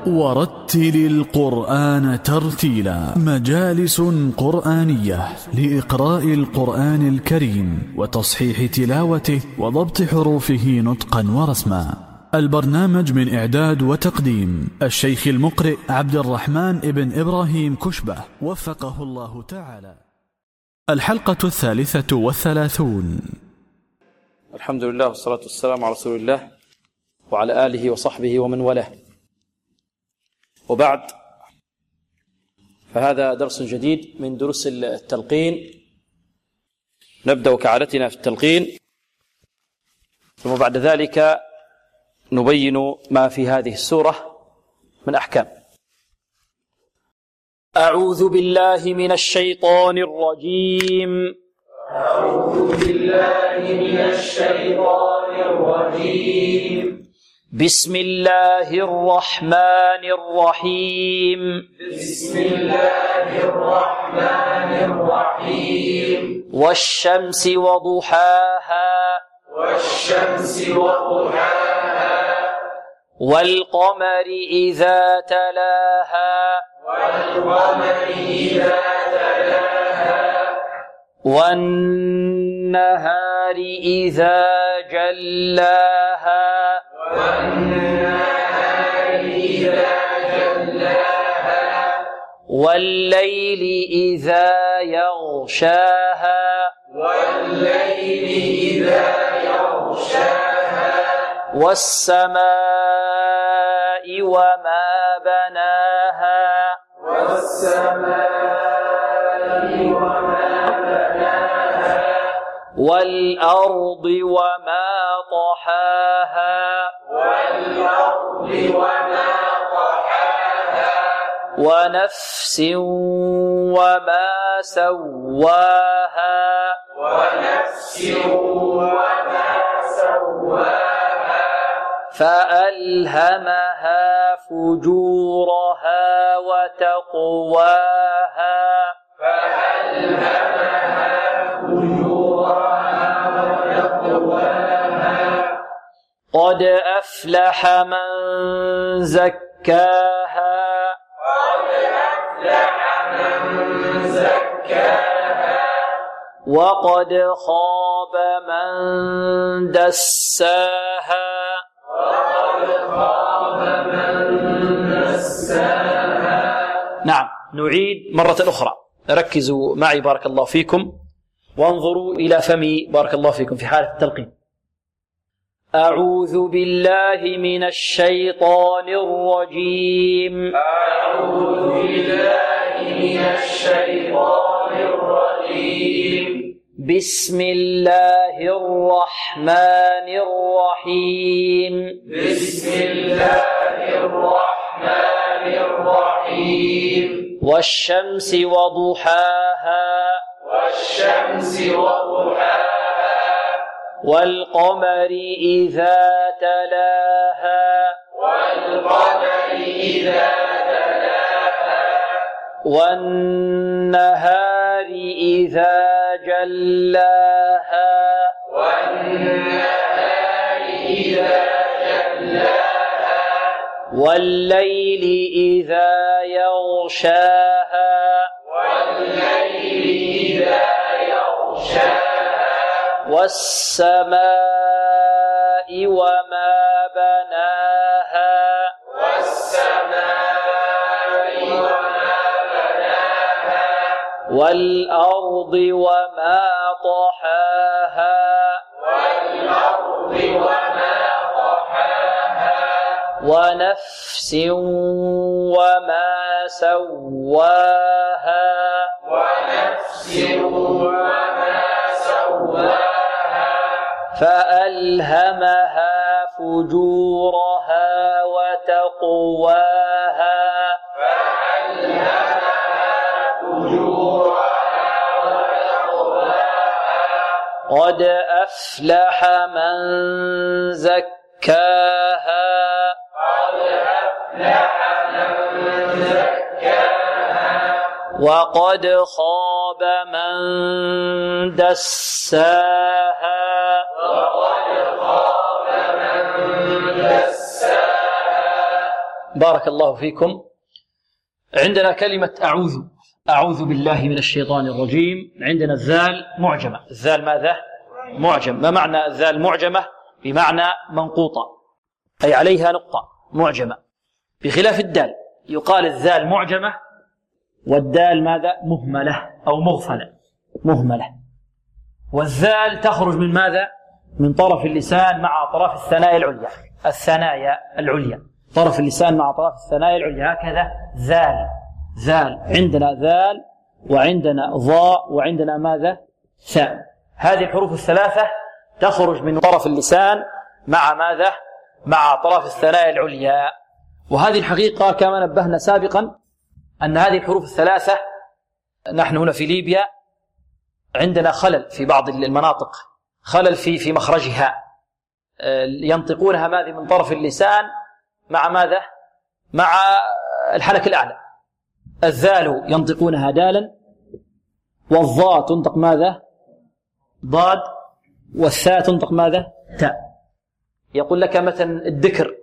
ورتل القرآن ترتيلا. مجالس قرآنية لإقراء القرآن الكريم وتصحيح تلاوته وضبط حروفه نطقا ورسما. البرنامج من إعداد وتقديم الشيخ المقرئ عبد الرحمن ابن إبراهيم كشبة وفقه الله تعالى. الحلقة 33. الحمد لله والصلاة والسلام على رسول الله وعلى آله وصحبه ومن والاه، وبعد، فهذا درس جديد من دروس التلقين. نبدأ كعادتنا في التلقين، ثم بعد ذلك نبين ما في هذه السورة من أحكام. أعوذ بالله من الشيطان الرجيم. أعوذ بالله من الشيطان الرجيم. بسم الله الرحمن الرحيم. بسم الله الرحمن الرحيم. والشمس وضحاها. والشمس وضحاها. والقمر إذا تلاها. والقمر إذا تلاها. والنهار إذا جلاها. والنهار إذا جلاها. والليل إذا يغشاها. والليل إذا يغشاها. والسماء وما بناها. والسماء وما بناها. والأرض وما طحاها. والأرض وما طحاها. ونفس وما سواها. ونفس وما سواها. فألهمها فجورها وتقواها. فألهمها فجورها وتقواها. قد أفلح من زكاها. قد أفلح من زكاها. وقد خاب من دساها. وقد خاب من دساها. نعم، نعيد مرة أخرى. ركزوا معي بارك الله فيكم، وانظروا إلى فمي بارك الله فيكم في حالة التلقين. أعوذ بالله من الشيطان الرجيم. أعوذ بالله من الشيطان الرجيم. بسم الله الرحمن الرحيم. بسم الله الرحمن الرحيم. والشمس وضحاها. والشمس وضحاها. والقمر إذا تلاها. والقمر إذا تلاها. والنهار إذا جلاها. والنهار إذا جلاها. والليل إذا يغشاها. والليل إذا يغشاها. والسماء وما بناها. والسماء وما بناها. والأرض وما طحاها. والأرض وما طحاها. ونفس وما سواها. ونفس وما سواها. فألهمها فجورها وتقواها. فألهمها فجورها وتقواها. قد أفلح من زكاها. قد أفلح من زكاها. وقد خاب من دساها. وقد خاب من دساها. بارك الله فيكم. عندنا كلمة أعوذ بالله من الشيطان الرجيم. عندنا الذال معجمة. الذال ماذا؟ معجم. ما معنى الذال معجمة؟ بمعنى منقوطة، أي عليها نقطة، معجمة. بخلاف الدال، يقال الذال معجمة والدال ماذا؟ مهملة أو مهملة. والذال تخرج من ماذا؟ من طرف اللسان مع أطراف الثنايا العليا. طرف اللسان مع أطراف الثنايا العليا، هكذا ذال. عندنا ذال وعندنا ضاء وعندنا ماذا؟ ثاء. هذه الحروف الثلاثة تخرج من طرف اللسان مع ماذا؟ مع أطراف الثنايا العليا. وهذه الحقيقة كما نبهنا سابقا أن هذه الحروف الثلاثة، نحن هنا في ليبيا عندنا خلل في بعض المناطق، خلل في مخرجها، ينطقونها ماذا؟ من طرف اللسان مع ماذا؟ مع الحنك الأعلى. الذال ينطقونها دالا، والضاء تنطق ماذا؟ ضاد، والثاء تنطق ماذا؟ تاء. يقول لك مثلا الذكر،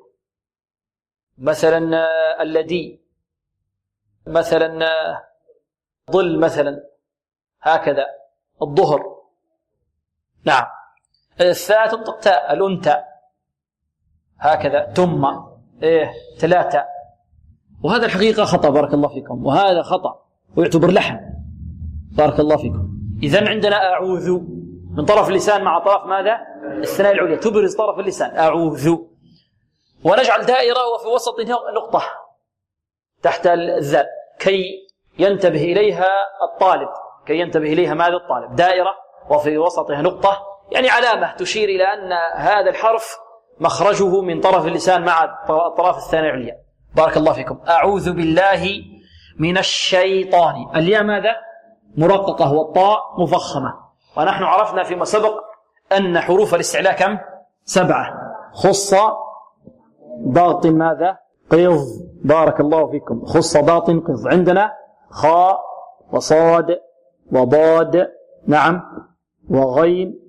مثلا الذي، مثلا ظل، مثلا هكذا الظهر. نعم. الثاء تنطق تاء، الأنثى هكذا، ثم ثلاثة. وهذا الحقيقة خطأ بارك الله فيكم، وهذا خطأ ويعتبر لحن بارك الله فيكم. إذن عندنا أعوذ من طرف اللسان مع طرف ماذا؟ الثنايا العليا، تبرز طرف اللسان أعوذ، ونجعل دائرة وفي وسطها نقطة تحت الذال كي ينتبه إليها الطالب، ماذا؟ الطالب. دائرة وفي وسطها نقطة، يعني علامة تشير إلى أن هذا الحرف مخرجه من طرف اللسان مع أطراف الثنايا العليا. بارك الله فيكم. أعوذ بالله من الشيطان. الياء ماذا؟ مرققة، والطاء مفخمة. ونحن عرفنا فيما سبق أن حروف الاستعلاء كم؟ 7. خص ضغط ماذا؟ قض. بارك الله فيكم. خص ضغط قض. عندنا خاء وصاد وضاد، نعم، وغين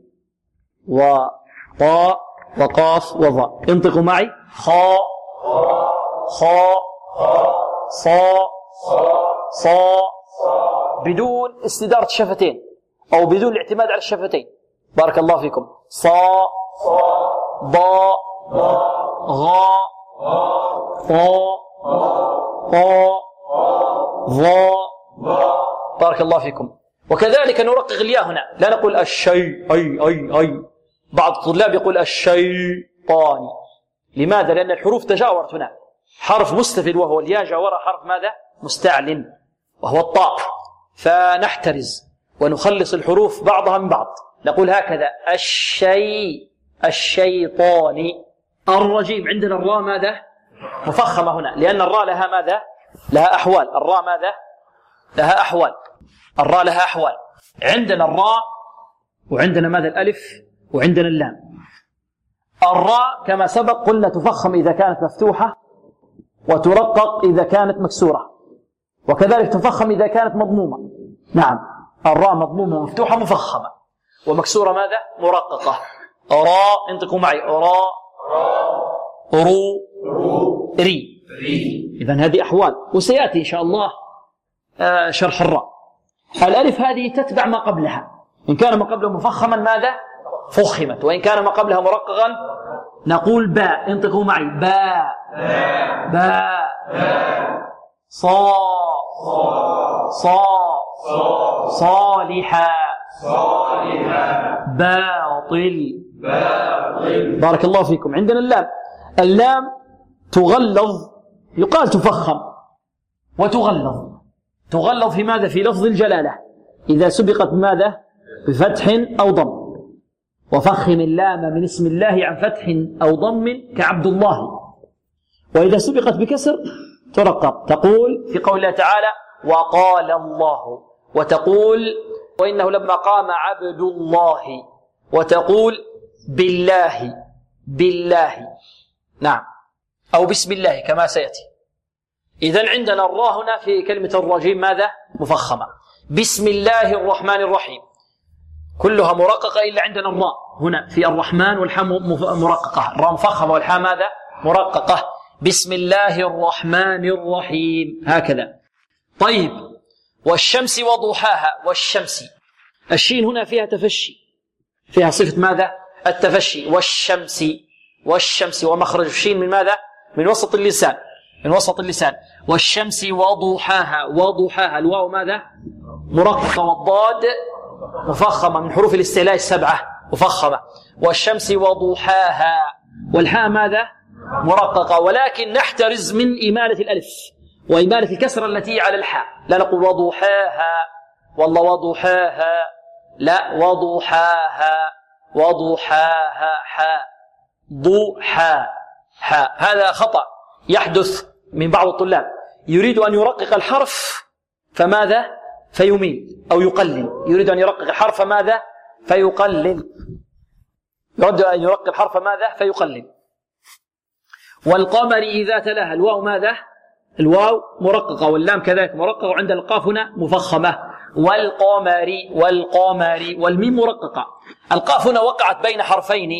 وطاء وقاف وظاء. انطقوا معي: خاء خاء صاء صاء، بدون استدارة الشفتين أو بدون الاعتماد على الشفتين. بارك الله فيكم. صاء ضاء غاء طاء طاء ظاء. بارك الله فيكم. وكذلك نرقق الياء هنا، لا نقول الشيء أي. بعض الطلاب يقول الشيطان. لماذا؟ لأن الحروف تجاورت هنا، حرف مستفل وهو الياء جاور حرف ماذا؟ مستعل وهو الطاء. فنحترز ونخلص الحروف بعضها من بعض. نقول هكذا: الشيطان. الرجيم. عندنا الراء ماذا؟ مفخمة هنا، لأن الراء لها ماذا؟ لها أحوال. الراء ماذا؟ لها أحوال. الراء لها أحوال. عندنا الراء وعندنا ماذا؟ الألف وعندنا اللام. الراء كما سبق قلنا تفخم إذا كانت مفتوحة، وترقق إذا كانت مكسورة، وكذلك تفخم إذا كانت مضمومة. نعم، الراء مضمومة مفتوحة مفخمة، ومكسورة ماذا؟ مرققة. راء. انطقوا معي: راء رو ري. إذن هذه أحوال، وسيأتي إن شاء الله شرح الراء. الألف هذه تتبع ما قبلها، إن كان ما قبله مفخما ماذا؟ فخمت، وإن كان ما قبلها مرققا نقول باء. انطقوا معي: باء باء صا صا صالحا باطل. بارك الله فيكم. عندنا اللام. اللام تغلظ، يقال تفخم وتغلظ. تغلظ في ماذا؟ في لفظ الجلالة، إذا سبقت بماذا؟ بفتح أو ضم. وفخم اللام من اسم الله عن فتح أو ضم كعبد الله. وإذا سبقت بكسر ترقق، تقول في قول الله تعالى: وقال الله، وتقول: وإنه لما قام عبد الله، وتقول: بالله. نعم، أو بسم الله كما سيأتي. إذن عندنا الراء هنا في كلمة الرجيم ماذا؟ مفخمة. بسم الله الرحمن الرحيم كلها مرققة إلا عندنا الراء هنا في الرحمن، والحاء مرققة. الراء مفخمة والحاء ماذا؟ مرققة. بسم الله الرحمن الرحيم، هكذا. طيب، والشمس وضحاها، والشمس، الشين هنا فيها تفشي، فيها صفة ماذا؟ التفشي. والشمس، والشمس، ومخرج الشين من ماذا؟ من وسط اللسان، من وسط اللسان. والشمس وضحاها، وضحاها، الواو ماذا؟ مرققة، والضاد مفخمة من حروف الاستعلاء السبعة، مفخمة. والشمس وضحاها، والحاء ماذا؟ مرققة، ولكن نحترز من إمالة الألف وإمالة الكسرة التي على الحاء، لا نقول وضحاها والله وضحاها، لا، وضحاها، وضحاها، حاء، ضحى، حاء. هذا خطأ يحدث من بعض الطلاب، يريد أن يرقق الحرف فماذا؟ فيميل أو يقلل، يريد أن يرقق الحرف فماذا؟ فيقلل، يريد أن يرقق الحرف ماذا؟ فيقلل. والقمر إذا تلاها، الواو ماذا؟ الواو مرققة، واللام كذلك مرققة، وعند القاف هنا مفخمة. والقمر، والقمر، والميم مرققة. القاف هنا وقعت بين حرفين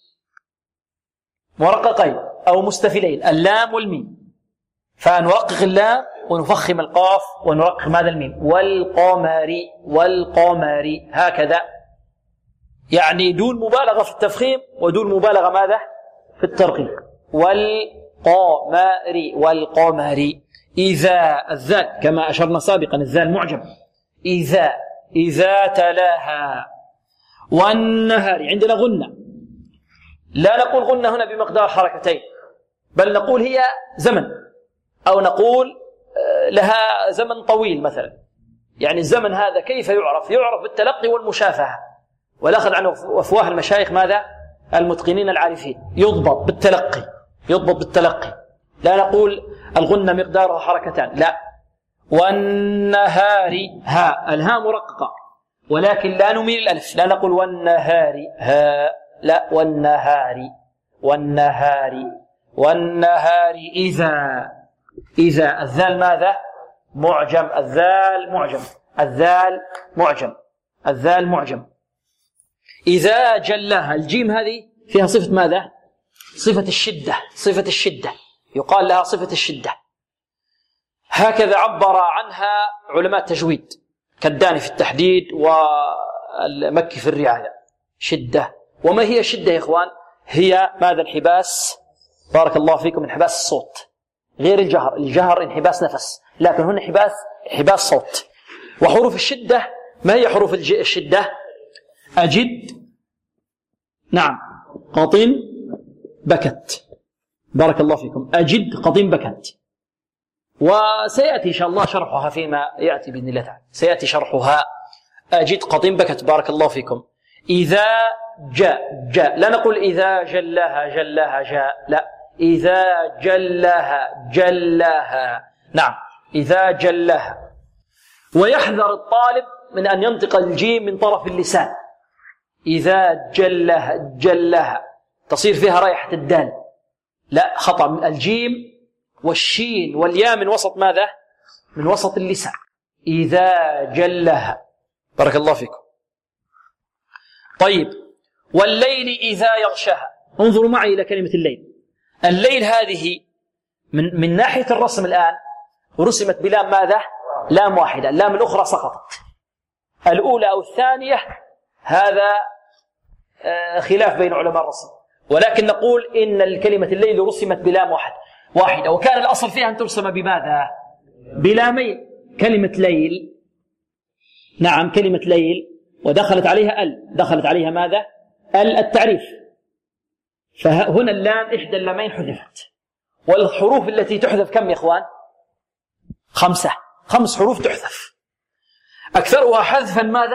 مرققين أو مستفلين، اللام والميم، فنرقق اللام ونفخم القاف ونرقق ماذا؟ الميم. والقمر، والقمر، هكذا، يعني دون مبالغة في التفخيم ودون مبالغة ماذا؟ في الترقيق. والقمر، والقمر. إذا، الذال كما أشرنا سابقا، الذال معجم. إذا، إذا تلاها. والنهار، عندنا غنة، لا نقول غنة هنا بمقدار حركتين، بل نقول هي زمن، أو نقول لها زمن طويل مثلا. يعني الزمن هذا كيف يعرف؟ يعرف بالتلقي والمشافهة، والأخذ عنه أفواه المشايخ ماذا؟ المتقنين العارفين. يضبط بالتلقي، يضبط بالتلقي، لا نقول الغنة مقدارها حركتان، لا. والنهار، ها، الها مرققة، ولكن لا نميل الألف، لا نقول والنهار ها، لا، والنهار، والنهار، والنهار. إذا، إذا، الذال ماذا؟ معجم، الذال معجم، الذال معجم، الذال معجم. إذا جلاها، الجيم هذه فيها صفة ماذا؟ صفة الشدة، صفة الشدة، يقال لها صفة الشدة. هكذا عبر عنها علماء التجويد كالداني في التحديد والمكي في الرعاية. شدة. وما هي شدة يا إخوان؟ هي ماذا؟ انحباس، بارك الله فيكم، انحباس الصوت، غير الجهر. الجهر انحباس نفس، لكن هنا انحباس صوت. وحروف الشدة، ما هي حروف الشدة؟ أجد، نعم، قطن، بكت، بارك الله فيكم، أجد، قطن، بكت. وسيأتي إن شاء الله شرحها فيما يأتي بإذن الله تعالى، سيأتي شرحها. أجد، قطن، بكت، بارك الله فيكم. إذا جاء، لا نقول إذا جلها جاء، لا، إذا جلها، نعم، إذا جلها. ويحذر الطالب من أن ينطق الجيم من طرف اللسان. إذا جلها تصير فيها رائحة الدال، لا، خطأ. من الجيم والشين والياء من وسط ماذا؟ من وسط اللسان. إذا جلها، بارك الله فيكم. طيب، والليل إذا يغشاها. انظروا معي إلى كلمة الليل. الليل هذه من ناحية الرسم الآن رسمت بلام ماذا؟ لام واحدة، اللام الأخرى سقطت، الأولى أو الثانية هذا خلاف بين علماء الرسم، ولكن نقول إن الكلمة الليل رسمت بلام واحدة، وكان الأصل فيها أن ترسم بماذا؟ بلامين. كلمة ليل، نعم، كلمة ليل، ودخلت عليها دخلت عليها ماذا؟ التعريف. فهنا اللام إحدى اللامين حذفت. والحروف التي تحذف كم يا إخوان؟ 5 حروف تحذف، أكثرها حذفا ماذا؟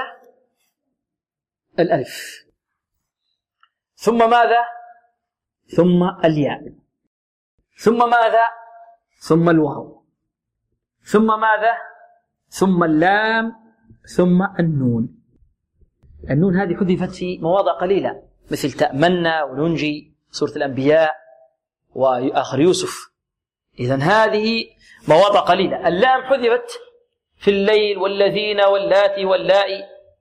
الألف، ثم ماذا؟ ثم الياء، ثم ماذا؟ ثم الواو، ثم ماذا؟ ثم اللام، ثم النون. النون هذه حذفت في مواضع قليلة، مثل تأمنا وننجي، سورة الأنبياء، وآخر يوسف. إذن هذه مواضع قليلة. اللام حذفت في الليل والذين واللاتي واللائي.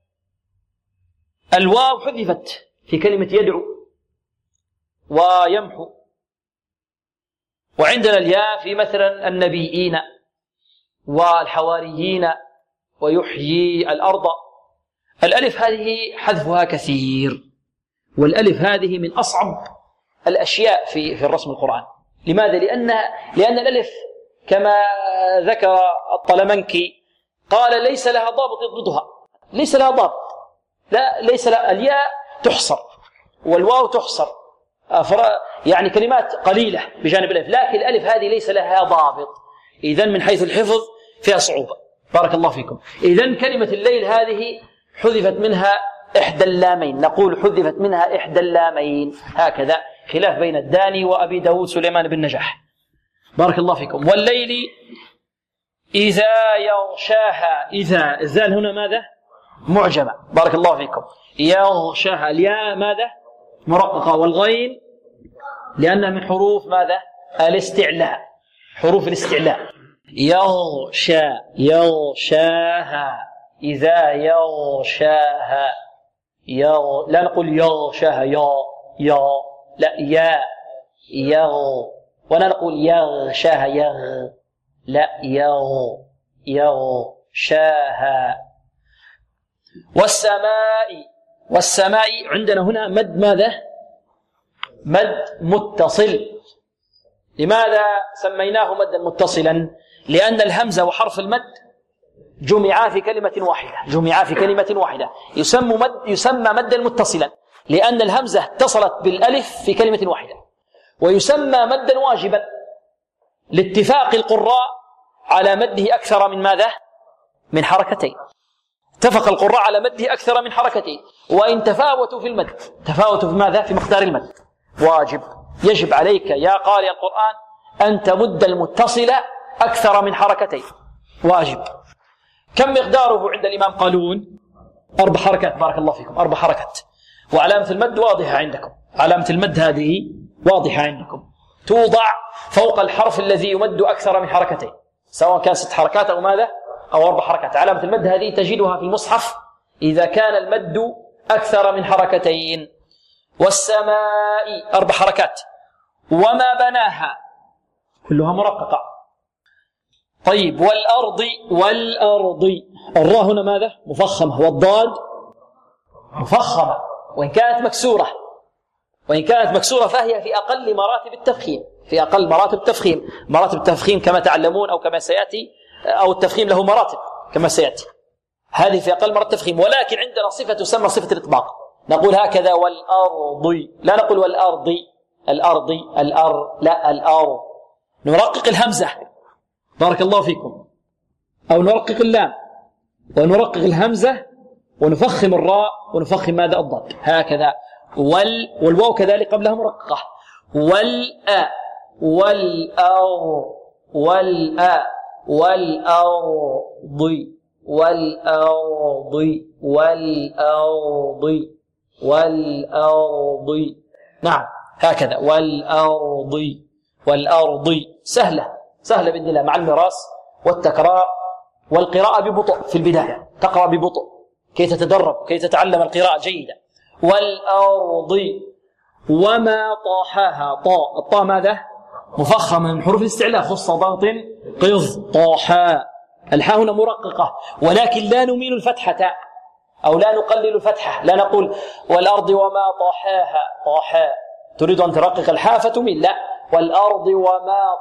الواو حذفت في كلمة يدعو ويمحو. وعندنا الياء في مثلا النبيين والحواريين ويحيي الأرض. الألف هذه حذفها كثير، والألف هذه من أصعب الأشياء في الرسم القرآن. لماذا؟ لأن الألف كما ذكر الطلمنكي قال ليس لها ضابط يضبطها، ليس لها ضابط، لا ليس لها. الياء تحصر والواو تحصر، يعني كلمات قليلة بجانب الألف، لكن الألف هذه ليس لها ضابط. إذن من حيث الحفظ فيها صعوبة. بارك الله فيكم. إذن كلمة الليل هذه حذفت منها إحدى اللامين، نقول حذفت منها إحدى اللامين، هكذا، خلاف بين الداني وأبي داود سليمان بن نجاح. بارك الله فيكم. والليل إذا يغشاها، إذا الزال هنا ماذا؟ معجمة. بارك الله فيكم. يغشاها، الياء ماذا؟ مرققة، والغين لأنها من حروف ماذا؟ الاستعلاء، حروف الاستعلاء. يغشاها، إذا يغشاها، لا نقول يغشاها لا ولا نقول يغشاها لا يغشاها. والسماء عندنا هنا مد ماذا؟ مد متصل. لماذا سميناه مدا متصلا؟ لأن الهمزة وحرف المد جمعا في كلمة واحدة، يسمى مدا متصلا، لأن الهمزة اتصلت بالألف في كلمة واحدة. ويسمى مدا واجبا لاتفاق القراء على مده أكثر من ماذا؟ من حركتين. اتفق القراء على مده أكثر من حركتين، وإن تفاوتوا في المد، تفاوتوا في ماذا؟ في مقدار المد. واجب، يجب عليك يا قارئ القرآن أن تمد المتصل أكثر من حركتين، واجب. كم مقداره عند الإمام قالون؟ 4 حركات. بارك الله فيكم، 4 حركات. وعلامة المد واضحة عندكم، علامة المد هذه واضحة عندكم، توضع فوق الحرف الذي يمد أكثر من حركتين، سواء كان 6 حركات أو ماذا؟ أو 4 حركات. علامة المد هذه تجدها في المصحف إذا كان المد أكثر من حركتين. والسماء 4 حركات. وما بناها كلها مرققة. طيب، والأرض الراء هنا ماذا؟ مفخمة، والضاد مفخمة، وإن كانت مكسورة فهي في أقل مراتب التفخيم، مراتب التفخيم كما تعلمون أو كما سيأتي، أو التفخيم له مراتب كما سيأتي، هذه في أقل مراتب التفخيم. ولكن عندنا صفة تسمى صفة الإطباق، نقول هكذا والأرض، لا نقول والأرض لا الأرض. نرقق الهمزة، بارك الله فيكم، أو نرقق اللام ونرقق الهمزة ونفخم الراء ونفخم ماذا؟ الضاد، هكذا. والواو كذلك قبلها مرققة. والأرض، نعم هكذا، والأرض سهلة بإذن الله، مع المراس والتكرار والقراءة ببطء في البداية، تقرأ ببطء كي تتدرب، كي تتعلم القراءة جيدة. والأرض وما طاحاها، الطاء ماذا؟ مفخمة من حروف الاستعلاء، خص ضغط قض، طاحا. الحاء هنا مرققة، ولكن لا نميل الفتحة أو لا نقلل الفتحة، لا نقول والأرض وما طاحا، تريد أن ترقق الحاء فتميل، لا، والأرض وما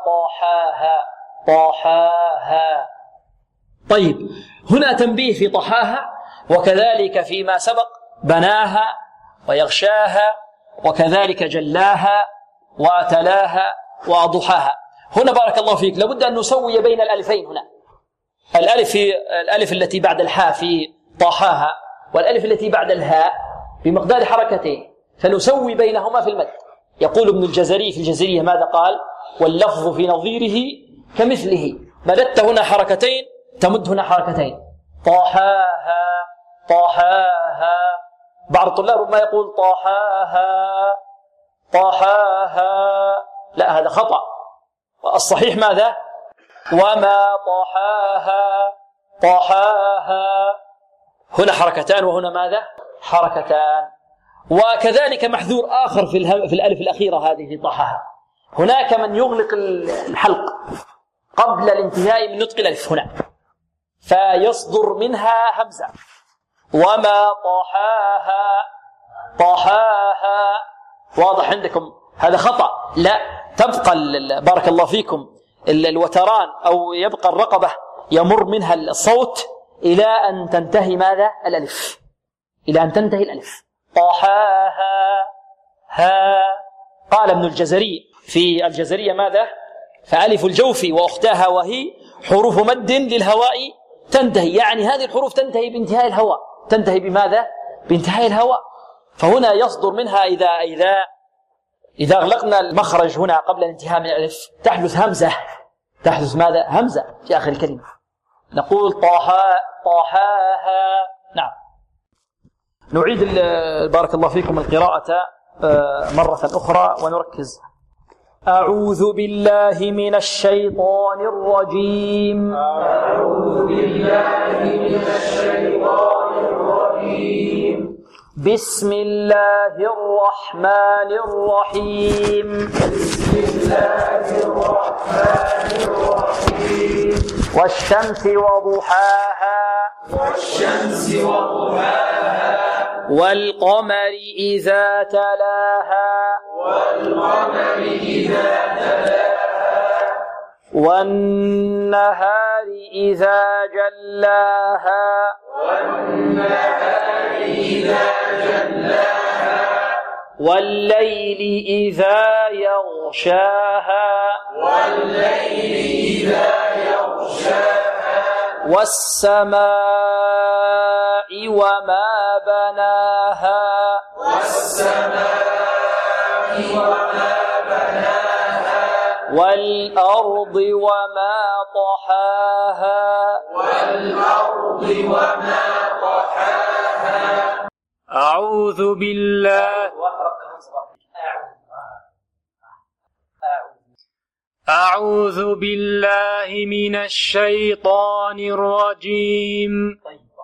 طاحاها. طيب، هنا تنبيه في طحاها، وكذلك فيما سبق بناها ويغشاها، وكذلك جلاها وأتلاها وأضحاها. هنا بارك الله فيك لابد أن نسوي بين الألفين. هنا الألف التي بعد الحاء في طحاها والألف التي بعد الهاء بمقدار حركتين، فنسوي بينهما في المد. يقول ابن الجزري في الجزرية ماذا قال؟ واللفظ في نظيره كمثله، مددت هنا حركتين تمد هنا حركتين، طاحاها. بعض الطلاب ربما يقول طاحاها، لا، هذا خطأ. الصحيح ماذا؟ وما طاحاها، هنا حركتان وهنا ماذا؟ حركتان. وكذلك محذور آخر في الألف الأخيرة هذه طاحاها، هناك من يغلق الحلق قبل الانتهاء من نطق الألف هنا، فيصدر منها همزة. وما طحاها، طحاها، واضح عندكم؟ هذا خطأ، لا، تبقى بارك الله فيكم الوتران أو يبقى الرقبة يمر منها الصوت إلى أن تنتهي ماذا؟ الألف، إلى أن تنتهي الألف. طحاها ها. قال ابن الجزري في الجزرية ماذا؟ فألف الجوف وأختاها وهي حروف مد للهواء تنتهي، يعني هذه الحروف تنتهي بانتهاء الهواء. تنتهي بماذا؟ بانتهاء الهواء. فهنا يصدر منها إذا أغلقنا المخرج هنا قبل الانتهاء من الألف تحدث همزة. تحدث ماذا؟ همزة في آخر الكلمة. نقول طحاها. نعم. نعيد بارك الله فيكم القراءة مرة أخرى ونركز. أعوذ بالله من الشيطان الرجيم. أعوذ بالله من الشيطان الرجيم. بسم الله الرحمن الرحيم. بسم الله الرحمن الرحيم. والشمس وضحاها. والشمس وضحاها. والقمر إذا تلاها. والقمر إذا تلاها. والنهار إذا جلاها. والنهار إذا جلاها. والليل إذا يغشاها. والليل إذا يغشاها. والسماء وما بناها. والسماء وما بناها. والأرض وما طحاها. والأرض وما طحاها. أعوذ بالله. أعوذ بالله من الشيطان الرجيم.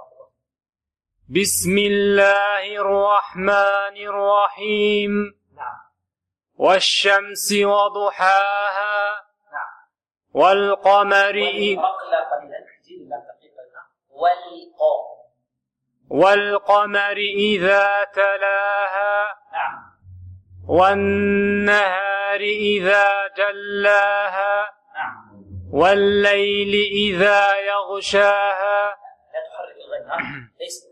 بسم الله الرحمن الرحيم. والشمس وضحاها. والقمر والقمر إذا تلاها. والنهار إذا جلاها. والليل إذا يغشاها. لا تحرك الغين، ليس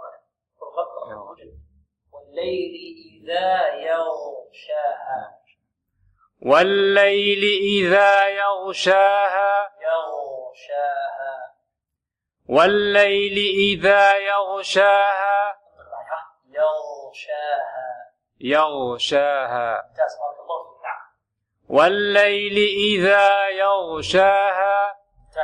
والليل إذا يغشاها. والليل إذا يغشاها. يغشاها. والليل إذا يغشاها. يغشاها. يغشاها. والليل إذا يغشاها.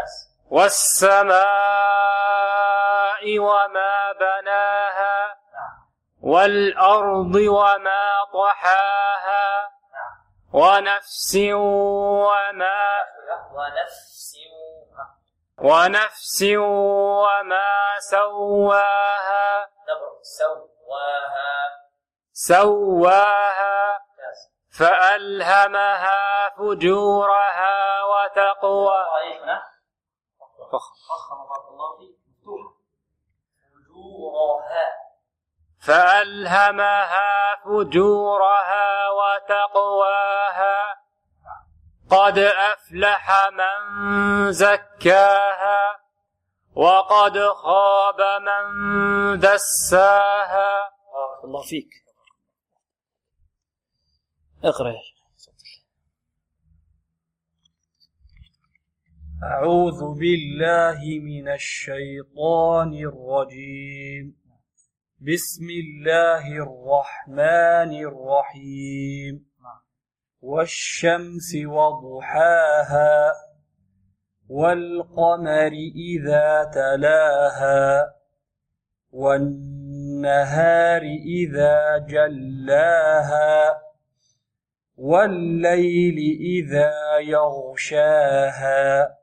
والسماء وما بناها. والأرض وما طحاها. ونفس وما سواها. سواها. فألهمها فجورها وتقواها. فألهمها فجورها وتقواها. قد أفلح من زكاها. وقد خاب من دساها. بارك الله فيك. اقرأ. أعوذ بالله من الشيطان الرجيم. بسم الله الرحمن الرحيم. والشمس وضحاها. والقمر إذا تلاها. والنهار إذا جلاها. والليل إذا يغشاها.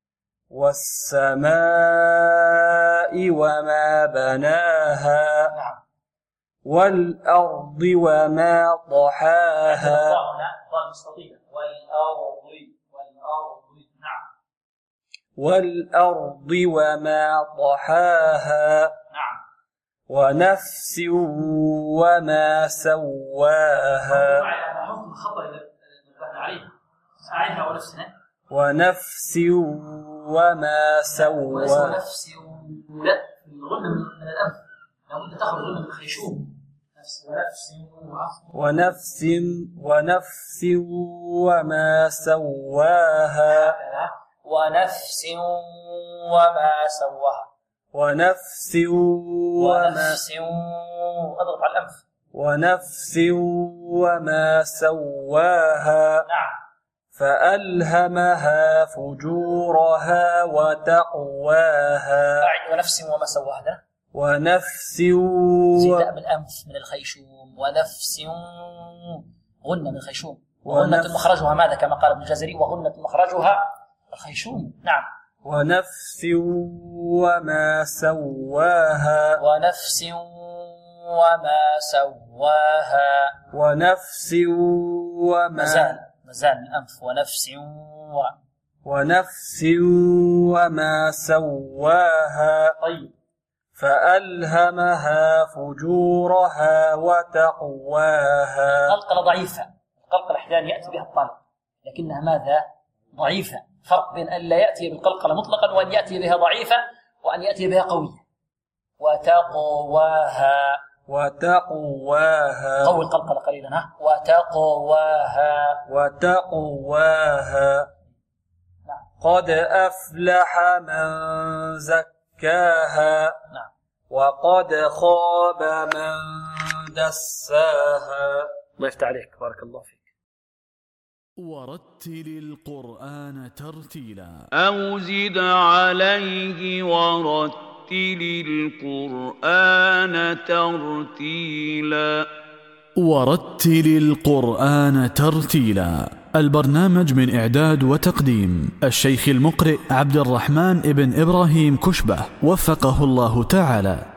والسماء وما بناها. والأرض وما طحاها. والأرض نعم. والأرض وما طحاها نعم. ونفس وما سواها حكم الخطأ إذا نبهنا عليها أعيدها ونفسنا ونفس وما سواها ونفس لا الغنة من الأنف لابد تخرج الغنة من الخيشوم ونفس وما سواها ونفس وما سواها ونفس اضغط على الأنف ونفس وما سواها نعم. فألهمها فجورها وتقواها أعد ونفس وما سواها ونفس زيد بالأنف من الخيشوم ونفس غنة من الخيشوم وغنة مخرجها ماذا كما قال ابن الجزري وغنة مخرجها الخيشوم نعم. ونفس وما سواها ونفس وما سواها ونفس وما مازال الأنف ونفس وما سواها طيب. فألهمها فجورها وتقواها قلقلة ضعيفة. القلقلة أحيانا يأتي بها الطالب لكنها ماذا ضعيفة. فرق بين أن لا يأتي بالقلقلة مطلقا وأن يأتي بها ضعيفة وأن يأتي بها قوية. وتقواها قوي القلقلة قليلا وتقواها نعم. قد أفلح من زكاها نعم. وقد خاب من دساها. الله يفتح عليك بارك الله فيك. ورتل القرآن ترتيلا أو زد عليه ورتل القرآن ترتيلا. ورتل القرآن ترتيلا، البرنامج من إعداد وتقديم الشيخ المقرئ عبد الرحمن ابن إبراهيم كشبة وفقه الله تعالى.